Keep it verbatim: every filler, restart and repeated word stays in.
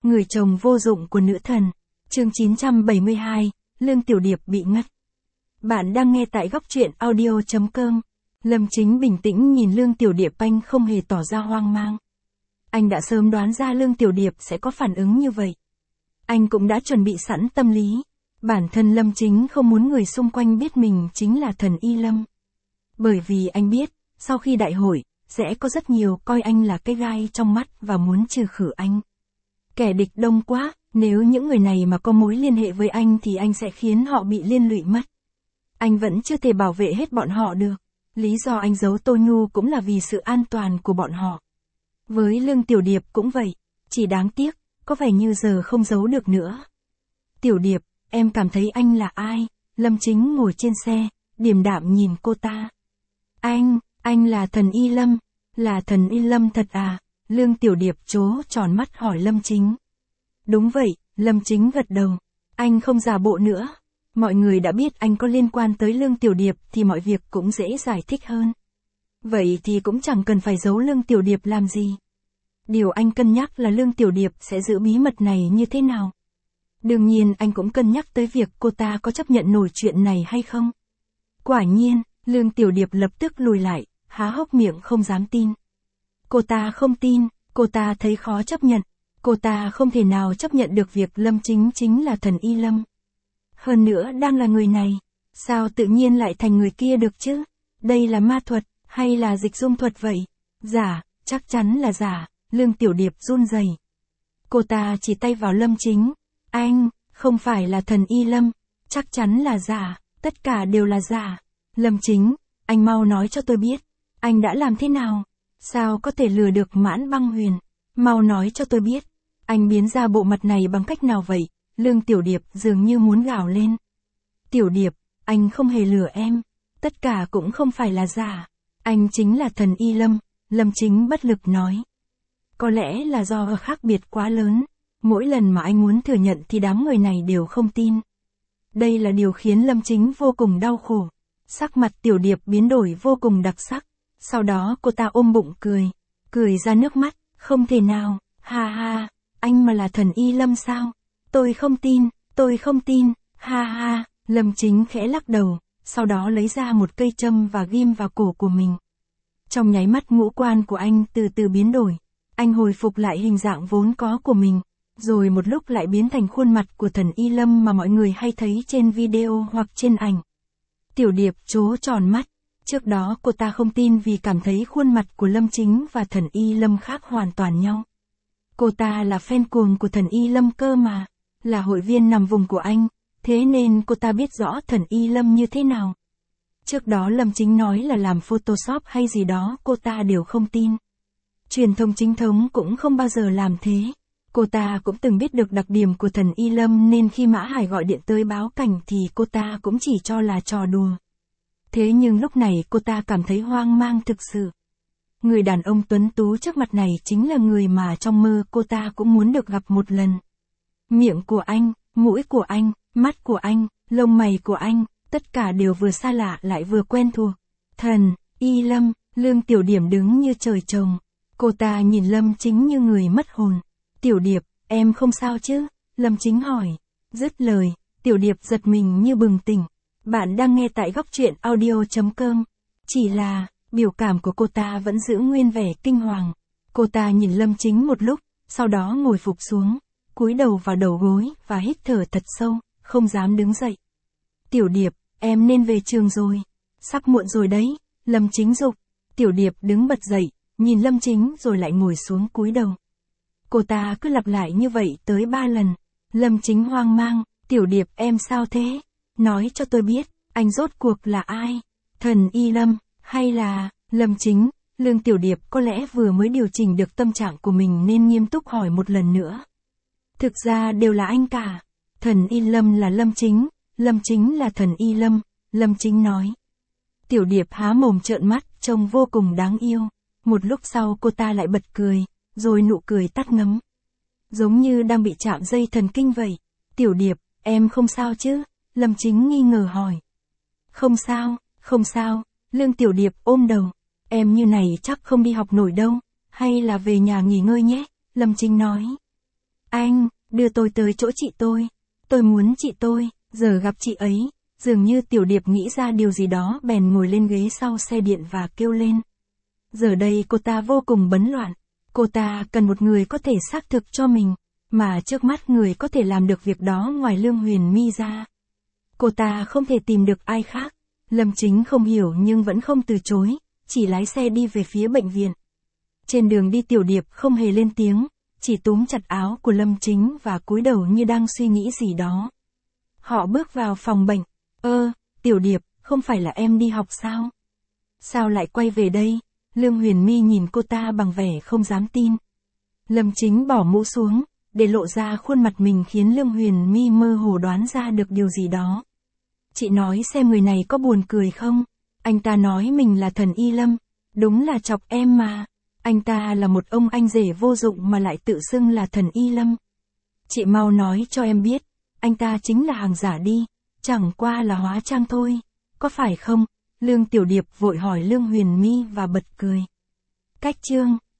Người chồng vô dụng của nữ thần. Chương chín trăm bảy mươi hai, Lương Tiểu Điệp bị ngất. Bạn đang nghe tại góc truyện audio chấm com. Lâm Chính bình tĩnh nhìn Lương Tiểu Điệp, anh không hề tỏ ra hoang mang. Anh đã sớm đoán ra Lương Tiểu Điệp sẽ có phản ứng như vậy. Anh cũng đã chuẩn bị sẵn tâm lý. Bản thân Lâm Chính không muốn người xung quanh biết mình chính là thần Y Lâm. Bởi vì anh biết, sau khi đại hội, sẽ có rất nhiều coi anh là cái gai trong mắt và muốn trừ khử anh. Kẻ địch đông quá, nếu những người này mà có mối liên hệ với anh thì anh sẽ khiến họ bị liên lụy mất. Anh vẫn chưa thể bảo vệ hết bọn họ được. Lý do anh giấu Tô Nhu cũng là vì sự an toàn của bọn họ. Với Lương Tiểu Điệp cũng vậy, chỉ đáng tiếc, có vẻ như giờ không giấu được nữa. Tiểu Điệp, em cảm thấy anh là ai? Lâm Chính ngồi trên xe, điềm đạm nhìn cô ta. Anh, anh là thần Y Lâm, là thần Y Lâm thật à? Lương Tiểu Điệp trố tròn mắt hỏi Lâm Chính. Đúng vậy, Lâm Chính gật đầu. Anh không giả bộ nữa. Mọi người đã biết anh có liên quan tới Lương Tiểu Điệp thì mọi việc cũng dễ giải thích hơn. Vậy thì cũng chẳng cần phải giấu Lương Tiểu Điệp làm gì. Điều anh cân nhắc là Lương Tiểu Điệp sẽ giữ bí mật này như thế nào. Đương nhiên anh cũng cân nhắc tới việc cô ta có chấp nhận nổi chuyện này hay không. Quả nhiên, Lương Tiểu Điệp lập tức lùi lại, há hốc miệng không dám tin. Cô ta không tin, cô ta thấy khó chấp nhận. Cô ta không thể nào chấp nhận được việc Lâm Chính chính là thần Y Lâm. Hơn nữa đang là người này, sao tự nhiên lại thành người kia được chứ? Đây là ma thuật, hay là dịch dung thuật vậy? Giả, chắc chắn là giả. Lương Tiểu Điệp run rẩy. Cô ta chỉ tay vào Lâm Chính. Anh, không phải là thần Y Lâm, chắc chắn là giả, tất cả đều là giả. Lâm Chính, anh mau nói cho tôi biết, anh đã làm thế nào? Sao có thể lừa được Mãn Băng Huyền? Mau nói cho tôi biết, anh biến ra bộ mặt này bằng cách nào vậy? Lương Tiểu Điệp dường như muốn gào lên. Tiểu Điệp, anh không hề lừa em, tất cả cũng không phải là giả. Anh chính là thần Y Lâm, Lâm Chính bất lực nói. Có lẽ là do khác biệt quá lớn, mỗi lần mà anh muốn thừa nhận thì đám người này đều không tin. Đây là điều khiến Lâm Chính vô cùng đau khổ. Sắc mặt Tiểu Điệp biến đổi vô cùng đặc sắc. Sau đó cô ta ôm bụng cười, cười ra nước mắt, không thể nào, ha ha, anh mà là thần Y Lâm sao? Tôi không tin, tôi không tin, ha ha. Lâm Chính khẽ lắc đầu, sau đó lấy ra một cây châm và ghim vào cổ của mình. Trong nháy mắt ngũ quan của anh từ từ biến đổi, anh hồi phục lại hình dạng vốn có của mình, rồi một lúc lại biến thành khuôn mặt của thần Y Lâm mà mọi người hay thấy trên video hoặc trên ảnh. Tiểu Điệp trố tròn mắt, trước đó cô ta không tin vì cảm thấy khuôn mặt của Lâm Chính và thần Y Lâm khác hoàn toàn nhau. Cô ta là fan cuồng của thần Y Lâm cơ mà, là hội viên nằm vùng của anh, thế nên cô ta biết rõ thần Y Lâm như thế nào. Trước đó Lâm Chính nói là làm Photoshop hay gì đó cô ta đều không tin. Truyền thông chính thống cũng không bao giờ làm thế. Cô ta cũng từng biết được đặc điểm của thần Y Lâm nên khi Mã Hải gọi điện tới báo cảnh thì cô ta cũng chỉ cho là trò đùa. Thế nhưng lúc này cô ta cảm thấy hoang mang thực sự. Người đàn ông tuấn tú trước mặt này chính là người mà trong mơ cô ta cũng muốn được gặp một lần. Miệng của anh, mũi của anh, mắt của anh, lông mày của anh, tất cả đều vừa xa lạ lại vừa quen thuộc. Thần Y Lâm, Lương Tiểu Điệp đứng như trời trồng. Cô ta nhìn Lâm Chính như người mất hồn. Tiểu Điệp, em không sao chứ? Lâm Chính hỏi. Dứt lời, Tiểu Điệp giật mình như bừng tỉnh. Bạn đang nghe tại góc truyện audio chấm com. Chỉ là, biểu cảm của cô ta vẫn giữ nguyên vẻ kinh hoàng. Cô ta nhìn Lâm Chính một lúc, sau đó ngồi phục xuống, cúi đầu vào đầu gối và hít thở thật sâu, không dám đứng dậy. Tiểu Điệp, em nên về trường rồi. Sắp muộn rồi đấy, Lâm Chính giục. Tiểu Điệp đứng bật dậy, nhìn Lâm Chính rồi lại ngồi xuống cúi đầu. Cô ta cứ lặp lại như vậy tới ba lần. Lâm Chính hoang mang, Tiểu Điệp em sao thế? Nói cho tôi biết, anh rốt cuộc là ai? Thần Y Lâm, hay là... Lâm Chính, Lương Tiểu Điệp có lẽ vừa mới điều chỉnh được tâm trạng của mình nên nghiêm túc hỏi một lần nữa. Thực ra đều là anh cả. Thần Y Lâm là Lâm Chính, Lâm Chính là thần Y Lâm, Lâm Chính nói. Tiểu Điệp há mồm trợn mắt, trông vô cùng đáng yêu. Một lúc sau cô ta lại bật cười, rồi nụ cười tắt ngấm. Giống như đang bị chạm dây thần kinh vậy. Tiểu Điệp, em không sao chứ? Lâm Chính nghi ngờ hỏi. Không sao, không sao. Lương Tiểu Điệp ôm đầu. Em như này chắc không đi học nổi đâu, hay là về nhà nghỉ ngơi nhé, Lâm Chính nói. Anh, đưa tôi tới chỗ chị tôi. Tôi muốn chị tôi, giờ gặp chị ấy. Dường như Tiểu Điệp nghĩ ra điều gì đó bèn ngồi lên ghế sau xe điện và kêu lên. Giờ đây cô ta vô cùng bấn loạn. Cô ta cần một người có thể xác thực cho mình, mà trước mắt người có thể làm được việc đó ngoài Lương Huyền My ra. Cô ta không thể tìm được ai khác. Lâm Chính không hiểu nhưng vẫn không từ chối, chỉ lái xe đi về phía bệnh viện. Trên đường đi Tiểu Điệp không hề lên tiếng, chỉ túm chặt áo của Lâm Chính và cúi đầu như đang suy nghĩ gì đó. Họ bước vào phòng bệnh. Ơ, Tiểu Điệp, không phải là em đi học sao? Sao lại quay về đây? Lương Huyền My nhìn cô ta bằng vẻ không dám tin. Lâm Chính bỏ mũ xuống, để lộ ra khuôn mặt mình khiến Lương Huyền My mơ hồ đoán ra được điều gì đó. Chị nói xem người này có buồn cười không? Anh ta nói mình là thần Y Lâm, đúng là chọc em mà. Anh ta là một ông anh rể vô dụng mà lại tự xưng là thần Y Lâm. Chị mau nói cho em biết, anh ta chính là hàng giả đi, chẳng qua là hóa trang thôi, có phải không? Lương Tiểu Điệp vội hỏi Lương Huyền My và bật cười. Cách chương